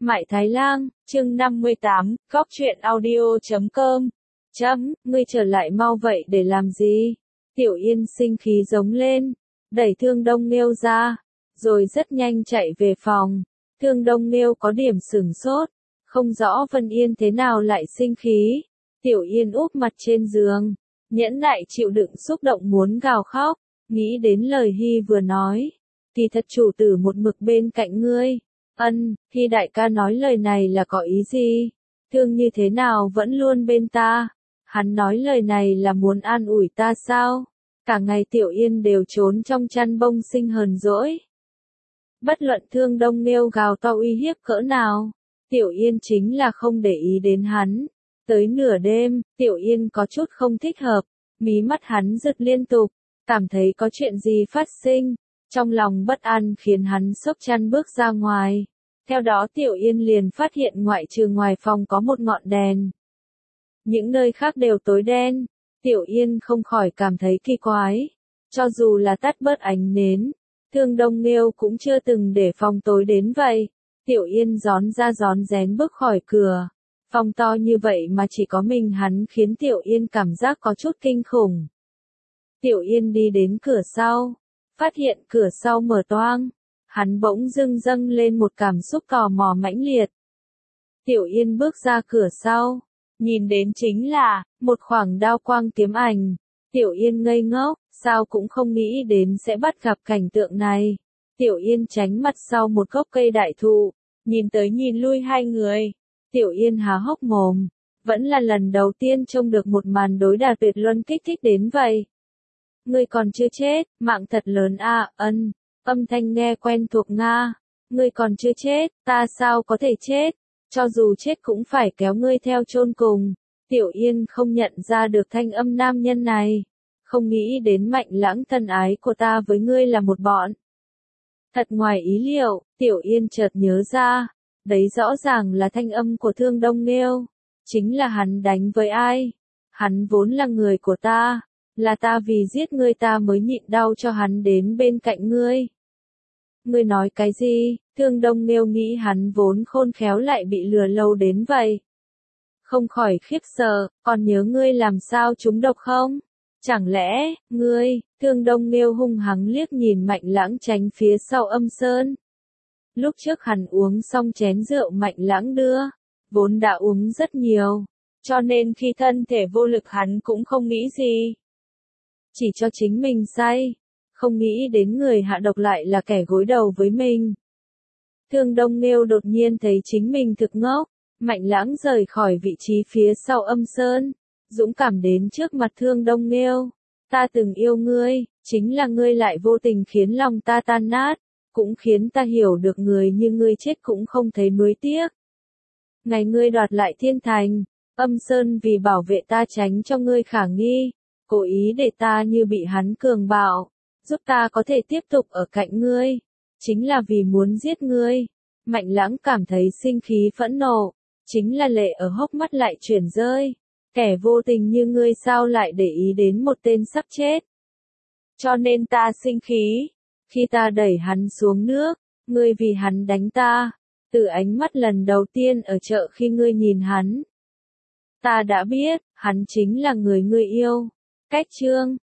Mại Thái Lang, chương 58, góc truyện audio.com. Ngươi trở lại mau vậy để làm gì? Tiểu Yên sinh khí giống lên, đẩy Thương Đông Nghêu ra, rồi rất nhanh chạy về phòng. Thương Đông Nghêu có điểm sửng sốt, không rõ Vân Yên thế nào lại sinh khí. Tiểu Yên úp mặt trên giường, nhẫn nại chịu đựng xúc động muốn gào khóc, nghĩ đến lời Hy vừa nói. Kỳ thật chủ tử một mực bên cạnh ngươi. Khi đại ca nói lời này là có ý gì? Thương như thế nào vẫn luôn bên ta? Hắn nói lời này là muốn an ủi ta sao? Cả ngày Tiểu Yên đều trốn trong chăn bông sinh hờn dỗi. Bất luận Thương Đông Nghêu gào to uy hiếp cỡ nào, Tiểu Yên chính là không để ý đến hắn. Tới nửa đêm, Tiểu Yên có chút không thích hợp, mí mắt hắn giật liên tục, cảm thấy có chuyện gì phát sinh. Trong lòng bất an khiến hắn xốc chăn bước ra ngoài. Theo đó Tiểu Yên liền phát hiện ngoại trừ ngoài phòng có một ngọn đèn. Những nơi khác đều tối đen. Tiểu Yên không khỏi cảm thấy kỳ quái. Cho dù là tắt bớt ánh nến, Thương Đông Nghêu cũng chưa từng để phòng tối đến vậy. Tiểu Yên rón ra rón rén bước khỏi cửa. Phòng to như vậy mà chỉ có mình hắn khiến Tiểu Yên cảm giác có chút kinh khủng. Tiểu Yên đi đến cửa sau, phát hiện cửa sau mở toang, hắn bỗng dưng dâng lên một cảm xúc tò mò mãnh liệt. Tiểu Yên bước ra cửa sau, nhìn đến chính là một khoảng đao quang kiếm ảnh. Tiểu Yên ngây ngốc, sao cũng không nghĩ đến sẽ bắt gặp cảnh tượng này. Tiểu Yên tránh mặt sau một gốc cây đại thụ, nhìn tới nhìn lui hai người. Tiểu Yên há hốc mồm, vẫn là lần đầu tiên trông được một màn đối đà tuyệt luân kích thích đến vậy. Ngươi còn chưa chết, mạng thật lớn à, âm thanh nghe quen thuộc nga. Ngươi còn chưa chết, ta sao có thể chết, cho dù chết cũng phải kéo ngươi theo chôn cùng. Tiểu Yên không nhận ra được thanh âm nam nhân này, không nghĩ đến Mạnh Lãng thân ái của ta với ngươi là một bọn. Thật ngoài ý liệu, Tiểu Yên chợt nhớ ra, đấy rõ ràng là thanh âm của Thương Đông Nghêu, chính là hắn đánh với ai? Hắn vốn là người của ta. Là ta vì giết ngươi ta mới nhịn đau cho hắn đến bên cạnh ngươi. Ngươi nói cái gì? Thương Đông Nghêu nghĩ hắn vốn khôn khéo lại bị lừa lâu đến vậy. Không khỏi khiếp sợ, còn nhớ ngươi làm sao trúng độc không? Chẳng lẽ, ngươi? Thương Đông Nghêu hung hăng liếc nhìn Mạnh Lãng tránh phía sau Âm Sơn. Lúc trước hắn uống xong chén rượu Mạnh Lãng đưa, vốn đã uống rất nhiều, cho nên khi thân thể vô lực hắn cũng không nghĩ gì. Chỉ cho chính mình say, không nghĩ đến người hạ độc lại là kẻ gối đầu với mình. Thương Đông Nghêu đột nhiên thấy chính mình thực ngốc, Mạnh Lãng rời khỏi vị trí phía sau Âm Sơn, dũng cảm đến trước mặt Thương Đông Nghêu. Ta từng yêu ngươi, chính là ngươi lại vô tình khiến lòng ta tan nát, cũng khiến ta hiểu được người như ngươi chết cũng không thấy nuối tiếc. Ngày ngươi đoạt lại thiên thành, Âm Sơn vì bảo vệ ta tránh cho ngươi khả nghi, cố ý để ta như bị hắn cường bạo, giúp ta có thể tiếp tục ở cạnh ngươi, chính là vì muốn giết ngươi. Mạnh Lãng cảm thấy sinh khí phẫn nộ, chính là lệ ở hốc mắt lại chuyển rơi. Kẻ vô tình như ngươi sao lại để ý đến một tên sắp chết. Cho nên ta sinh khí, khi ta đẩy hắn xuống nước, ngươi vì hắn đánh ta, từ ánh mắt lần đầu tiên ở chợ khi ngươi nhìn hắn. Ta đã biết, hắn chính là người ngươi yêu. Cách chương